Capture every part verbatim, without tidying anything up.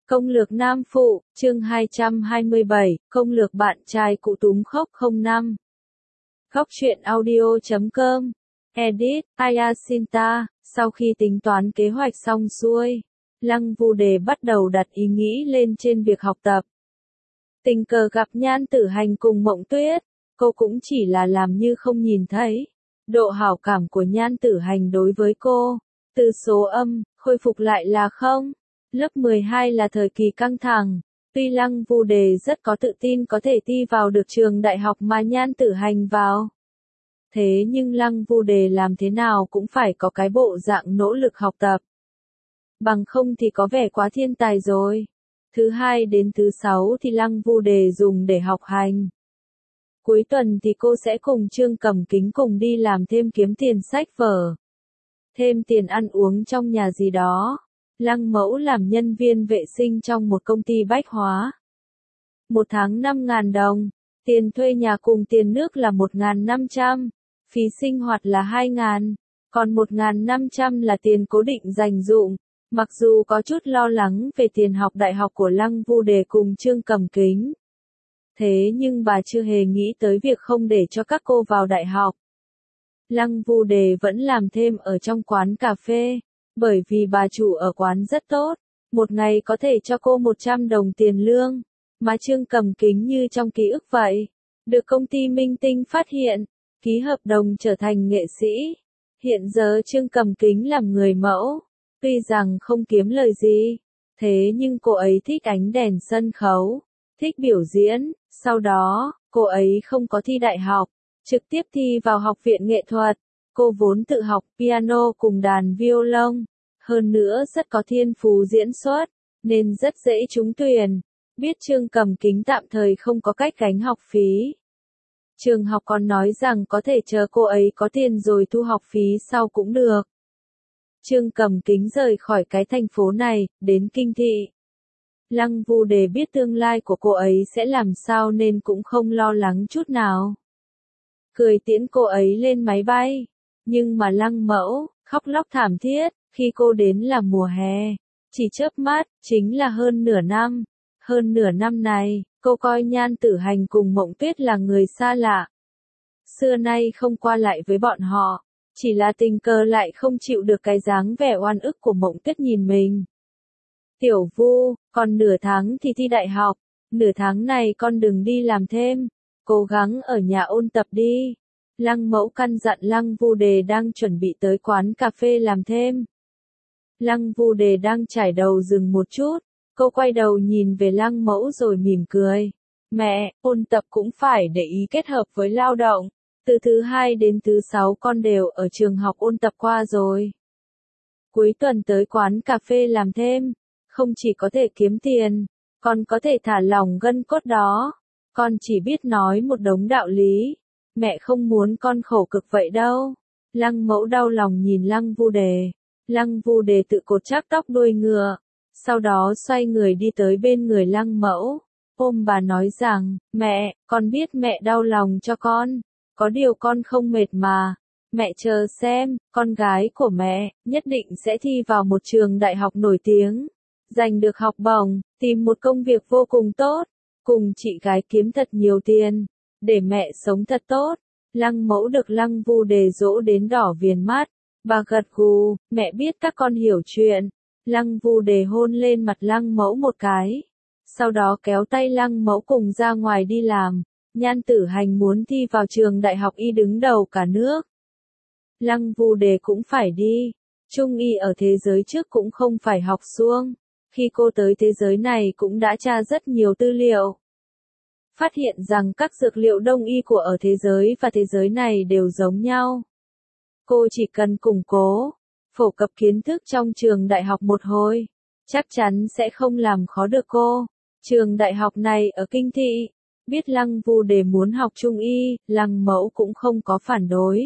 Công lược nam phụ, chương hai trăm hai mươi bảy, công lược bạn trai cụ túm khóc không năm. Góc truyện audio chấm com. Edit, Ayasinta, sau khi tính toán kế hoạch xong xuôi, Lăng Vu Đề bắt đầu đặt ý nghĩ lên trên việc học tập. Tình cờ gặp Nhan Tử Hành cùng Mộng Tuyết, cô cũng chỉ là làm như không nhìn thấy. Độ hảo cảm của Nhan Tử Hành đối với cô, từ số âm, khôi phục lại là không. Lớp mười hai là thời kỳ căng thẳng, tuy Lăng Vu Đề rất có tự tin có thể thi vào được trường đại học mà Nhan Tử Hành vào. Thế nhưng Lăng Vu Đề làm thế nào cũng phải có cái bộ dạng nỗ lực học tập. Bằng không thì có vẻ quá thiên tài rồi. Thứ hai đến thứ sáu thì Lăng Vu Đề dùng để học hành. Cuối tuần thì cô sẽ cùng Trương Cẩm Kính cùng đi làm thêm kiếm tiền sách vở. Thêm tiền ăn uống trong nhà gì đó. Lăng Mẫu làm nhân viên vệ sinh trong một công ty bách hóa. Một tháng năm ngàn đồng, tiền thuê nhà cùng tiền nước là một ngàn năm trăm, phí sinh hoạt là hai ngàn, còn một ngàn năm trăm là tiền cố định dành dụm. Mặc dù có chút lo lắng về tiền học đại học của Lăng Vu Đề cùng Trương Cẩm Kính. Thế nhưng bà chưa hề nghĩ tới việc không để cho các cô vào đại học. Lăng Vu Đề vẫn làm thêm ở trong quán cà phê. Bởi vì bà chủ ở quán rất tốt, một ngày có thể cho cô một trăm đồng tiền lương, mà Trương Cẩm Kính như trong ký ức vậy, được công ty Minh Tinh phát hiện, ký hợp đồng trở thành nghệ sĩ. Hiện giờ Trương Cẩm Kính làm người mẫu, tuy rằng không kiếm lời gì, thế nhưng cô ấy thích ánh đèn sân khấu, thích biểu diễn, sau đó, cô ấy không có thi đại học, trực tiếp thi vào học viện nghệ thuật. Cô vốn tự học piano cùng đàn violon, hơn nữa rất có thiên phú diễn xuất, nên rất dễ trúng tuyển. Biết Trương Cẩm Kính tạm thời không có cách gánh học phí. Trường học còn nói rằng có thể chờ cô ấy có tiền rồi thu học phí sau cũng được. Trương Cẩm Kính rời khỏi cái thành phố này, đến Kinh Thị. Lăng Vu Đề biết tương lai của cô ấy sẽ làm sao nên cũng không lo lắng chút nào. Cười tiễn cô ấy lên máy bay. Nhưng mà Lăng Mẫu, khóc lóc thảm thiết, khi cô đến là mùa hè. Chỉ chớp mắt, chính là hơn nửa năm. Hơn nửa năm này, cô coi Nhan Tử Hành cùng Mộng Tuyết là người xa lạ. Xưa nay không qua lại với bọn họ, chỉ là tình cờ lại không chịu được cái dáng vẻ oan ức của Mộng Tuyết nhìn mình. Tiểu Vu, còn nửa tháng thì thi đại học, nửa tháng này con đừng đi làm thêm, cố gắng ở nhà ôn tập đi. Lăng Mẫu căn dặn Lăng Vu Đề đang chuẩn bị tới quán cà phê làm thêm. Lăng Vu Đề đang trải đầu dừng một chút, cô quay đầu nhìn về Lăng Mẫu rồi mỉm cười. Mẹ, ôn tập cũng phải để ý kết hợp với lao động. Từ thứ hai đến thứ sáu con đều ở trường học ôn tập qua rồi. Cuối tuần tới quán cà phê làm thêm, không chỉ có thể kiếm tiền, còn có thể thả lỏng gân cốt đó. Con chỉ biết nói một đống đạo lý. Mẹ không muốn con khổ cực vậy đâu. Lăng Mẫu đau lòng nhìn Lăng Vu Đề. Lăng Vu Đề tự cột chắc tóc đuôi ngựa. Sau đó xoay người đi tới bên người Lăng Mẫu. Ôm bà nói rằng, mẹ, con biết mẹ đau lòng cho con. Có điều con không mệt mà. Mẹ chờ xem, con gái của mẹ, nhất định sẽ thi vào một trường đại học nổi tiếng. Giành được học bổng, tìm một công việc vô cùng tốt. Cùng chị gái kiếm thật nhiều tiền. Để mẹ sống thật tốt. Lăng Mẫu được Lăng Vu Đề dỗ đến đỏ viền mắt. Bà gật gù, mẹ biết các con hiểu chuyện. Lăng Vu Đề hôn lên mặt Lăng Mẫu một cái. Sau đó kéo tay Lăng Mẫu cùng ra ngoài đi làm. Nhan Tử Hành muốn thi vào trường đại học y đứng đầu cả nước. Lăng Vu Đề cũng phải đi. Trung y ở thế giới trước cũng không phải học suông. Khi cô tới thế giới này cũng đã tra rất nhiều tư liệu. Phát hiện rằng các dược liệu đông y của ở thế giới và thế giới này đều giống nhau. Cô chỉ cần củng cố, phổ cập kiến thức trong trường đại học một hồi, chắc chắn sẽ không làm khó được cô. Trường đại học này ở Kinh Thị, biết Lăng Vu Đề muốn học Trung y, Lăng Mẫu cũng không có phản đối.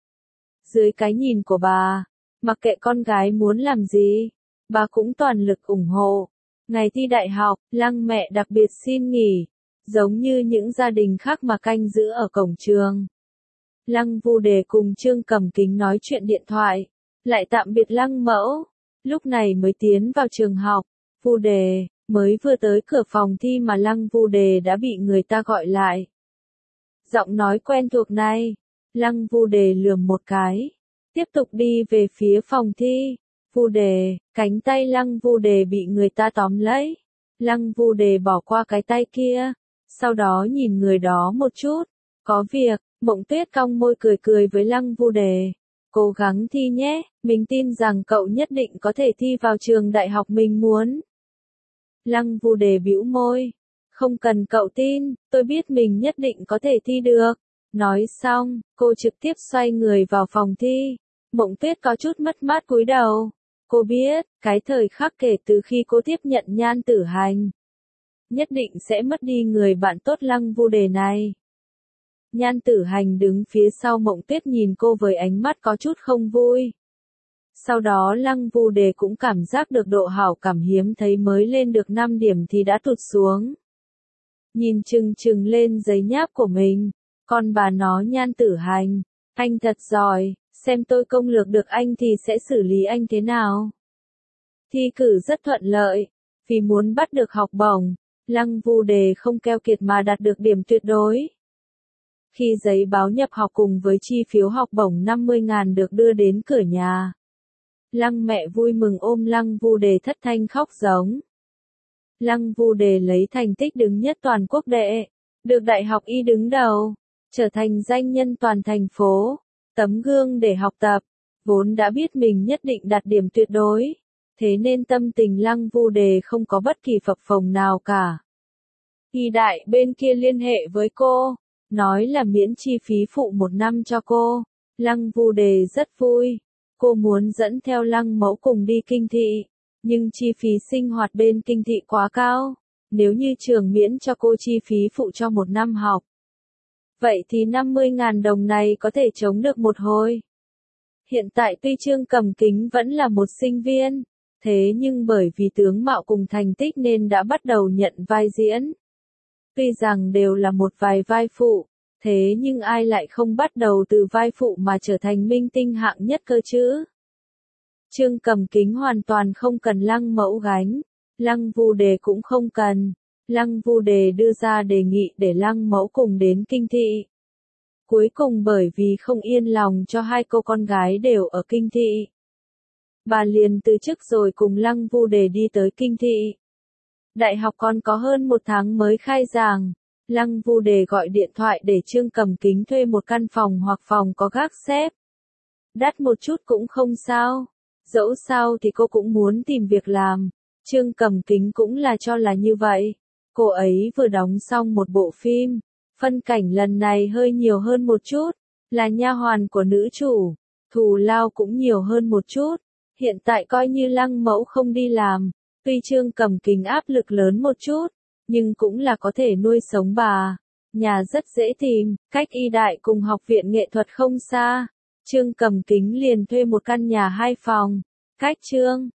Dưới cái nhìn của bà, mặc kệ con gái muốn làm gì, bà cũng toàn lực ủng hộ. Ngày thi đại học, Lăng mẹ đặc biệt xin nghỉ. Giống như những gia đình khác mà canh giữ ở cổng trường. Lăng Vu Đề cùng Trương Cẩm Kính nói chuyện điện thoại, lại tạm biệt Lăng Mẫu, lúc này mới tiến vào trường học. Vu Đề, Mới vừa tới cửa phòng thi mà Lăng Vu Đề đã bị người ta gọi lại. Giọng nói quen thuộc này, Lăng Vu Đề lườm một cái, tiếp tục đi về phía phòng thi. Vu Đề, cánh tay Lăng Vu Đề bị người ta tóm lấy. Lăng Vu Đề bỏ qua cái tay kia, sau đó nhìn người đó một chút. Có việc, Mộng Tuyết cong môi cười cười với Lăng Vu Đề. Cố gắng thi nhé, mình tin rằng cậu nhất định có thể thi vào trường đại học mình muốn. Lăng Vu Đề bĩu môi. Không cần cậu tin, tôi biết mình nhất định có thể thi được. Nói xong, cô trực tiếp xoay người vào phòng thi. Mộng Tuyết có chút mất mát cúi đầu. Cô biết, cái thời khắc kể từ khi cô tiếp nhận Nhan Tử Hành, nhất định sẽ mất đi người bạn tốt Lăng Vu Đề này. Nhan Tử Hành đứng phía sau Mộng Tuyết nhìn cô với ánh mắt có chút không vui. Sau đó Lăng Vu Đề cũng cảm giác được độ hảo cảm hiếm thấy mới lên được năm điểm thì đã tụt xuống. Nhìn chừng chừng lên giấy nháp của mình, con bà nó Nhan Tử Hành, anh thật giỏi, xem tôi công lược được anh thì sẽ xử lý anh thế nào. Thi cử rất thuận lợi, vì muốn bắt được học bổng, Lăng Vu Đề không keo kiệt mà đạt được điểm tuyệt đối. Khi giấy báo nhập học cùng với chi phiếu học bổng năm mươi ngàn được đưa đến cửa nhà, Lăng mẹ vui mừng ôm Lăng Vu Đề thất thanh khóc giống. Lăng Vu Đề lấy thành tích đứng nhất toàn quốc đệ, được Đại học Y đứng đầu, trở thành danh nhân toàn thành phố, tấm gương để học tập, vốn đã biết mình nhất định đạt điểm tuyệt đối, thế nên tâm tình Lăng Vu Đề không có bất kỳ phập phồng nào cả. Y đại bên kia liên hệ với cô, nói là miễn chi phí phụ một năm cho cô, Lăng Vu Đề rất vui, cô muốn dẫn theo Lăng mẫu cùng đi kinh thị, nhưng chi phí sinh hoạt bên kinh thị quá cao, nếu như trường miễn cho cô chi phí phụ cho một năm học. Vậy thì năm mươi ngàn đồng này có thể chống được một hồi. Hiện tại tuy Trương Cầm Kính vẫn là một sinh viên, thế nhưng bởi vì tướng mạo cùng thành tích nên đã bắt đầu nhận vai diễn. Tuy rằng đều là một vài vai phụ, thế nhưng ai lại không bắt đầu từ vai phụ mà trở thành minh tinh hạng nhất cơ chứ? Trương Cầm Kính hoàn toàn không cần Lăng mẫu gánh, Lăng Vu Đề cũng không cần. Lăng Vu Đề đưa ra đề nghị để Lăng mẫu cùng đến kinh thị. Cuối cùng bởi vì không yên lòng cho hai cô con gái đều ở kinh thị, bà liền từ chức rồi cùng Lăng Vu Đề đi tới kinh thị. Đại học còn có hơn một tháng mới khai giảng, Lăng Vu Đề gọi điện thoại để Trương Cầm Kính thuê một căn phòng hoặc phòng có gác xếp. Đắt một chút cũng không sao, dẫu sao thì cô cũng muốn tìm việc làm. Trương Cầm Kính cũng là cho là như vậy. Cô ấy vừa đóng xong một bộ phim, phân cảnh lần này hơi nhiều hơn một chút, là nha hoàn của nữ chủ, thù lao cũng nhiều hơn một chút. Hiện tại coi như Lăng mẫu không đi làm, tuy Trương Cầm Kính áp lực lớn một chút, nhưng cũng là có thể nuôi sống bà. Nhà rất dễ tìm, cách Y đại cùng học viện nghệ thuật không xa. Trương Cầm Kính liền thuê một căn nhà hai phòng, cách Trương